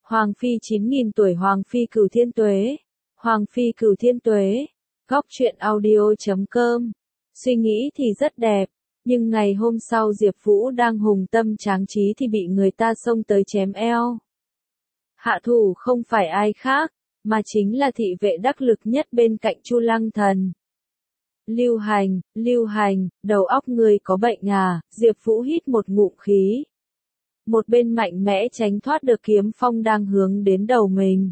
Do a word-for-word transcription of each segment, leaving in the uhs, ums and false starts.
Hoàng phi chín nghìn tuổi Hoàng phi cửu thiên tuế. Hoàng phi cửu thiên tuế. Góc truyện audio chấm com. Suy nghĩ thì rất đẹp, nhưng ngày hôm sau Diệp Vũ đang hùng tâm tráng trí thì bị người ta xông tới chém eo. Hạ thủ không phải ai khác, mà chính là thị vệ đắc lực nhất bên cạnh Chu Lăng Thần. Lưu Hành, Lưu Hành, đầu óc ngươi có bệnh à? Diệp Vũ hít một ngụm khí. Một bên mạnh mẽ tránh thoát được kiếm phong đang hướng đến đầu mình.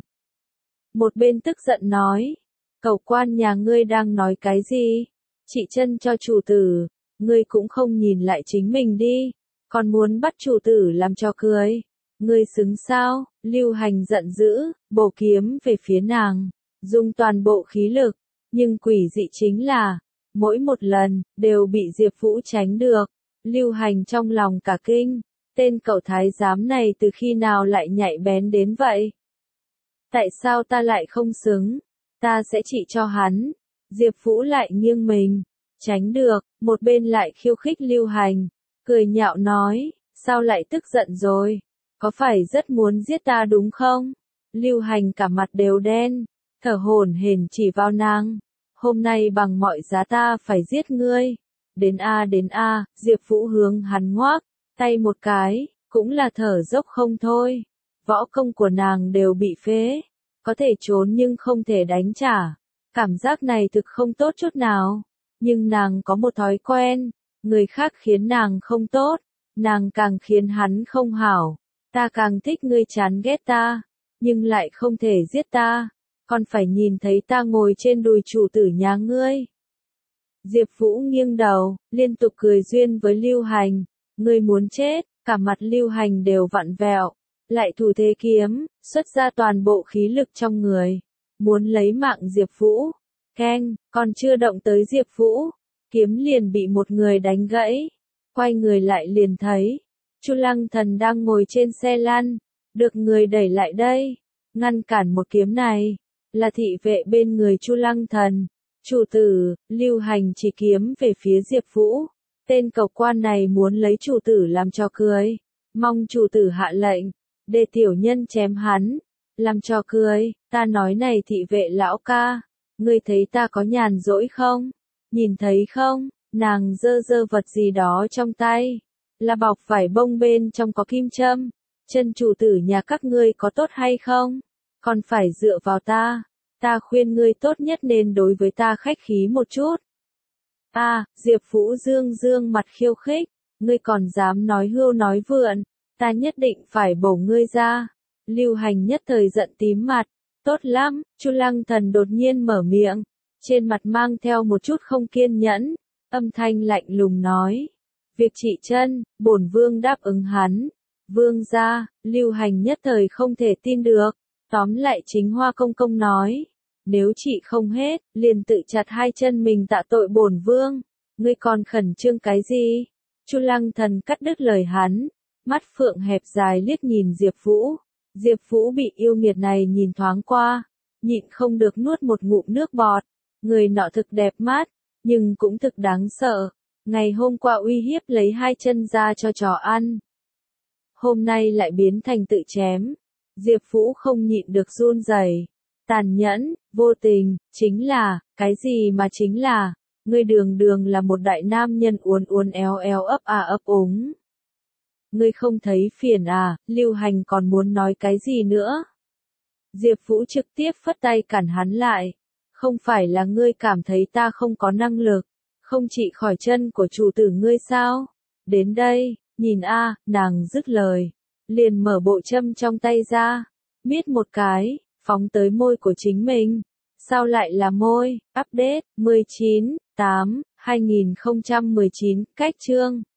Một bên tức giận nói, cẩu quan nhà ngươi đang nói cái gì? Chỉ chân cho chủ tử, ngươi cũng không nhìn lại chính mình đi, còn muốn bắt chủ tử làm cho cười. Ngươi xứng sao? Lưu Hành giận dữ, bổ kiếm về phía nàng, dùng toàn bộ khí lực, nhưng quỷ dị chính là, mỗi một lần, đều bị Diệp Vũ tránh được. Lưu Hành trong lòng cả kinh, tên cậu thái giám này từ khi nào lại nhạy bén đến vậy? Tại sao ta lại không xứng? Ta sẽ trị cho hắn. Diệp Vũ lại nghiêng mình, tránh được, một bên lại khiêu khích Lưu Hành, cười nhạo nói, sao lại tức giận rồi? Có phải rất muốn giết ta đúng không? Lưu Hành cả mặt đều đen, thở hổn hển chỉ vào nàng, hôm nay bằng mọi giá ta phải giết ngươi. Đến a đến a, Diệp Vũ hướng hắn ngoác tay một cái, cũng là thở dốc không thôi. Võ công của nàng đều bị phế, có thể trốn nhưng không thể đánh trả. Cảm giác này thực không tốt chút nào, nhưng nàng có một thói quen, người khác khiến nàng không tốt, nàng càng khiến hắn không hảo. Ta càng thích ngươi chán ghét ta, nhưng lại không thể giết ta, còn phải nhìn thấy ta ngồi trên đùi chủ tử nhà ngươi. Diệp Vũ nghiêng đầu, liên tục cười duyên với Lưu Hành, ngươi muốn chết, cả mặt Lưu Hành đều vặn vẹo, lại thủ thế kiếm, xuất ra toàn bộ khí lực trong người, muốn lấy mạng Diệp Vũ. Keng, còn chưa động tới Diệp Vũ, kiếm liền bị một người đánh gãy, quay người lại liền thấy Chu Lăng Thần đang ngồi trên xe lăn, được người đẩy lại đây, ngăn cản một kiếm này, là thị vệ bên người Chu Lăng Thần. Chủ tử, Lưu Hành chỉ kiếm về phía Diệp Vũ, tên cẩu quan này muốn lấy chủ tử làm trò cười, mong chủ tử hạ lệnh, để tiểu nhân chém hắn, làm trò cười. Ta nói này thị vệ lão ca, ngươi thấy ta có nhàn rỗi không? Nhìn thấy không, nàng giơ giơ vật gì đó trong tay, là bọc vải bông bên trong có kim châm, chân chủ tử nhà các ngươi có tốt hay không? Còn phải dựa vào ta, ta khuyên ngươi tốt nhất nên đối với ta khách khí một chút. A, à, Diệp Vũ dương dương mặt khiêu khích, ngươi còn dám nói hưu nói vượn, ta nhất định phải bổ ngươi ra. Lưu Hành nhất thời giận tím mặt, tốt lắm, Chu Lăng Thần đột nhiên mở miệng, trên mặt mang theo một chút không kiên nhẫn, âm thanh lạnh lùng nói. Việc trị chân, bổn vương đáp ứng hắn. Vương gia, Lưu Hành nhất thời không thể tin được, tóm lại chính Hoa công công nói, nếu trị không hết, liền tự chặt hai chân mình tạ tội bổn vương, ngươi còn khẩn trương cái gì? Chu Lăng Thần cắt đứt lời hắn, mắt phượng hẹp dài liếc nhìn Diệp Vũ. Diệp Vũ bị yêu nghiệt này nhìn thoáng qua, nhịn không được nuốt một ngụm nước bọt, người nọ thực đẹp mắt, nhưng cũng thực đáng sợ. Ngày hôm qua uy hiếp lấy hai chân ra cho chó ăn, hôm nay lại biến thành tự chém. Diệp Vũ không nhịn được run rẩy, tàn nhẫn, vô tình, chính là, cái gì mà chính là, ngươi đường đường là một đại nam nhân uốn uốn éo éo ấp à ấp úng. Ngươi không thấy phiền à? Lưu Hành còn muốn nói cái gì nữa? Diệp Vũ trực tiếp phất tay cản hắn lại, không phải là ngươi cảm thấy ta không có năng lực, không trị khỏi chân của chủ tử ngươi sao? Đến đây, nhìn a, nàng dứt lời, liền mở bộ châm trong tay ra, miết một cái, phóng tới môi của chính mình. Sao lại là môi? Update mười chín, tám, hai nghìn không trăm mười chín, cách chương